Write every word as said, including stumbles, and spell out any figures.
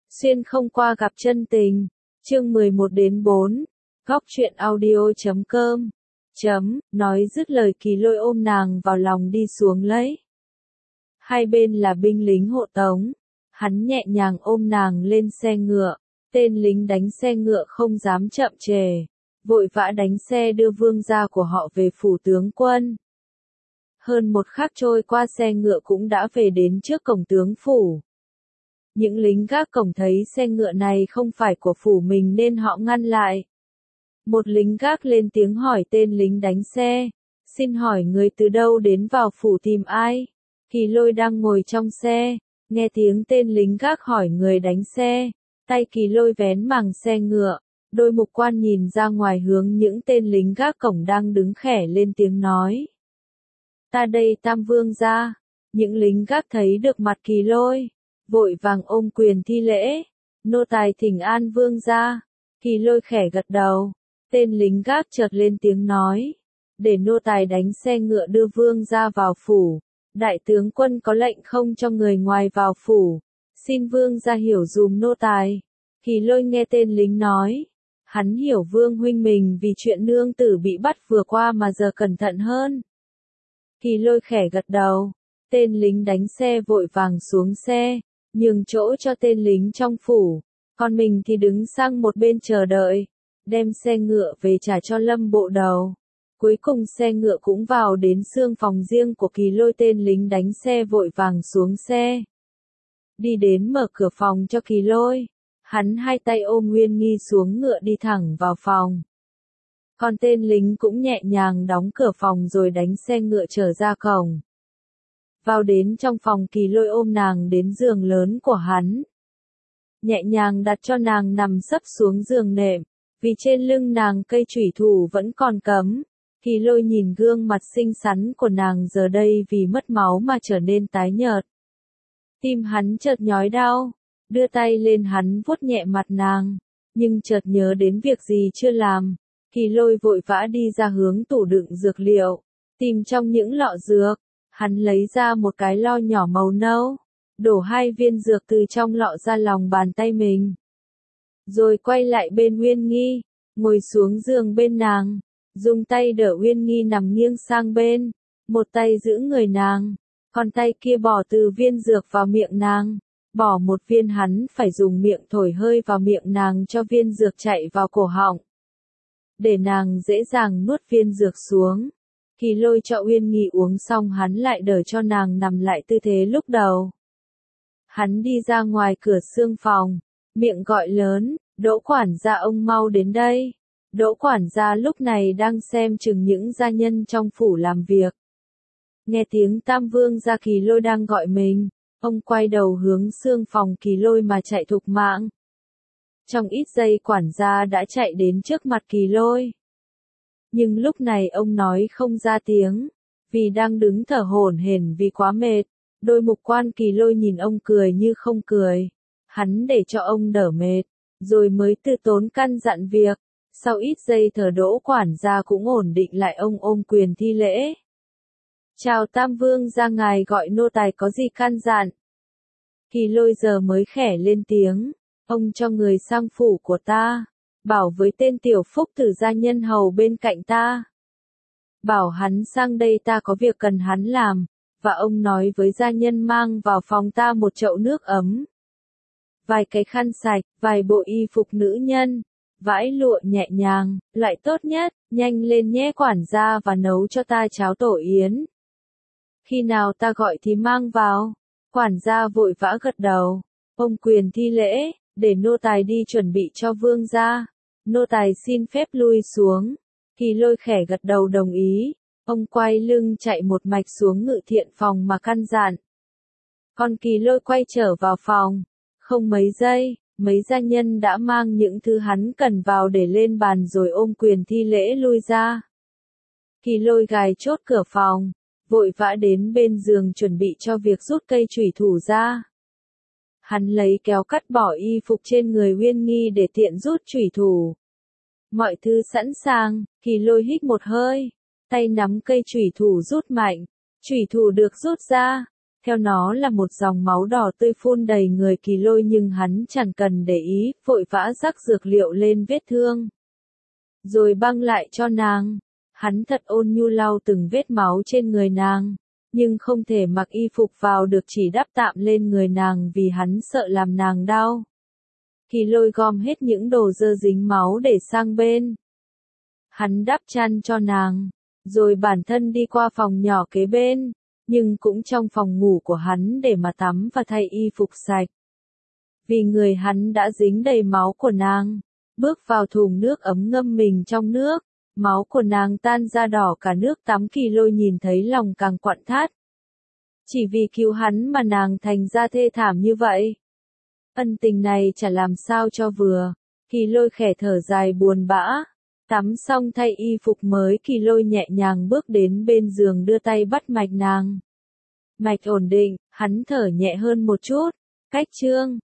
Xuyên không qua gặp chân tình. Chương mười một đến bốn. Góc truyện audio chấm com. Chấm, nói dứt lời Kỳ Lôi ôm nàng vào lòng đi xuống lấy. Hai bên là binh lính hộ tống. Hắn nhẹ nhàng ôm nàng lên xe ngựa. Tên lính đánh xe ngựa không dám chậm trễ. Vội vã đánh xe đưa vương gia của họ về phủ tướng quân. Hơn một khắc trôi qua xe ngựa cũng đã về đến trước cổng tướng phủ. Những lính gác cổng thấy xe ngựa này không phải của phủ mình nên họ ngăn lại. Một lính gác lên tiếng hỏi tên lính đánh xe. Xin hỏi người từ đâu đến vào phủ tìm ai? Kỳ Lôi đang ngồi trong xe. Nghe tiếng tên lính gác hỏi người đánh xe. Tay Kỳ Lôi vén màng xe ngựa. Đôi mục quan nhìn ra ngoài hướng những tên lính gác cổng đang đứng khẽ lên tiếng nói. Ta đây Tam Vương gia. Những lính gác thấy được mặt Kỳ Lôi. Vội vàng ôm quyền thi lễ. Nô tài thỉnh an vương gia. Kỳ Lôi khẽ gật đầu. Tên lính gác chợt lên tiếng nói. Để nô tài đánh xe ngựa đưa vương gia vào phủ. Đại tướng quân có lệnh không cho người ngoài vào phủ. Xin vương gia hiểu dùm nô tài. Kỳ Lôi nghe tên lính nói. Hắn hiểu vương huynh mình vì chuyện nương tử bị bắt vừa qua mà giờ cẩn thận hơn. Kỳ Lôi khẽ gật đầu. Tên lính đánh xe vội vàng xuống xe. Nhường chỗ cho tên lính trong phủ, còn mình thì đứng sang một bên chờ đợi, đem xe ngựa về trả cho Lâm Bộ Đầu. Cuối cùng xe ngựa cũng vào đến xương phòng riêng của Kỳ Lôi. Tên lính đánh xe vội vàng xuống xe. Đi đến mở cửa phòng cho Kỳ Lôi. Hắn hai tay ôm Nguyên Nghi xuống ngựa đi thẳng vào phòng. Còn tên lính cũng nhẹ nhàng đóng cửa phòng rồi đánh xe ngựa trở ra cổng. Vào đến trong phòng Kỳ Lôi ôm nàng đến giường lớn của hắn. Nhẹ nhàng đặt cho nàng nằm sấp xuống giường nệm, vì trên lưng nàng cây chủy thủ vẫn còn cắm. Kỳ Lôi nhìn gương mặt xinh xắn của nàng giờ đây vì mất máu mà trở nên tái nhợt. Tim hắn chợt nhói đau, đưa tay lên hắn vuốt nhẹ mặt nàng, nhưng chợt nhớ đến việc gì chưa làm. Kỳ Lôi vội vã đi ra hướng tủ đựng dược liệu, tìm trong những lọ dược. Hắn lấy ra một cái lo nhỏ màu nâu, đổ hai viên dược từ trong lọ ra lòng bàn tay mình. Rồi quay lại bên Uyên Nghi, ngồi xuống giường bên nàng, dùng tay đỡ Uyên Nghi nằm nghiêng sang bên, một tay giữ người nàng, còn tay kia bỏ từ viên dược vào miệng nàng, bỏ một viên hắn phải dùng miệng thổi hơi vào miệng nàng cho viên dược chạy vào cổ họng, để nàng dễ dàng nuốt viên dược xuống. Kỳ Lôi cho Uyên Nghi uống xong hắn lại đỡ cho nàng nằm lại tư thế lúc đầu. Hắn đi ra ngoài cửa xương phòng, miệng gọi lớn, Đỗ quản gia ông mau đến đây. Đỗ quản gia lúc này đang xem chừng những gia nhân trong phủ làm việc. Nghe tiếng Tam Vương gia Kỳ Lôi đang gọi mình, ông quay đầu hướng xương phòng Kỳ Lôi mà chạy thục mạng. Trong ít giây quản gia đã chạy đến trước mặt Kỳ Lôi. Nhưng lúc này ông nói không ra tiếng, vì đang đứng thở hổn hển vì quá mệt. Đôi mục quan Kỳ Lôi nhìn ông cười như không cười. Hắn để cho ông đỡ mệt, rồi mới từ tốn căn dặn việc. Sau ít giây thở Đỗ quản gia cũng ổn định lại, ông ôm quyền thi lễ. Chào Tam Vương gia, ngài gọi nô tài có gì căn dặn? Kỳ Lôi giờ mới khẽ lên tiếng, ông cho người sang phủ của ta. Bảo với tên tiểu phúc tử gia nhân hầu bên cạnh ta. Bảo hắn sang đây, ta có việc cần hắn làm, và ông nói với gia nhân mang vào phòng ta một chậu nước ấm. Vài cái khăn sạch, vài bộ y phục nữ nhân, vải lụa nhẹ nhàng, loại tốt nhất, nhanh lên nhé quản gia và nấu cho ta cháo tổ yến. Khi nào ta gọi thì mang vào. Quản gia vội vã gật đầu, ông quyền thi lễ. Để nô tài đi chuẩn bị cho vương gia. Nô tài xin phép lui xuống. Kỳ Lôi khẽ gật đầu đồng ý. Ông quay lưng chạy một mạch xuống ngự thiện phòng mà căn dặn. Còn Kỳ Lôi quay trở vào phòng. Không mấy giây, mấy gia nhân đã mang những thứ hắn cần vào để lên bàn rồi ôm quyền thi lễ lui ra. Kỳ Lôi gài chốt cửa phòng, vội vã đến bên giường chuẩn bị cho việc rút cây chủy thủ ra. Hắn lấy kéo cắt bỏ y phục trên người Uyên Nghi để tiện rút chủy thủ. Mọi thứ sẵn sàng, Kỳ Lôi hít một hơi, tay nắm cây chủy thủ rút mạnh, chủy thủ được rút ra, theo nó là một dòng máu đỏ tươi phun đầy người Kỳ Lôi nhưng hắn chẳng cần để ý, vội vã rắc dược liệu lên vết thương. Rồi băng lại cho nàng. Hắn thật ôn nhu lau từng vết máu trên người nàng, nhưng không thể mặc y phục vào được, chỉ đắp tạm lên người nàng vì hắn sợ làm nàng đau. Kỳ Lôi gom hết những đồ dơ dính máu để sang bên. Hắn đắp chăn cho nàng, rồi bản thân đi qua phòng nhỏ kế bên, nhưng cũng trong phòng ngủ của hắn để mà tắm và thay y phục sạch. Vì người hắn đã dính đầy máu của nàng, bước vào thùng nước ấm ngâm mình trong nước, máu của nàng tan ra đỏ cả nước tắm. Kỳ Lôi nhìn thấy lòng càng quặn thắt. Chỉ vì cứu hắn mà nàng thành ra thê thảm như vậy. Ân tình này chả làm sao cho vừa. Kỳ Lôi khẽ thở dài buồn bã. Tắm xong thay y phục mới, Kỳ Lôi nhẹ nhàng bước đến bên giường đưa tay bắt mạch nàng. Mạch ổn định, hắn thở nhẹ hơn một chút. Cách chương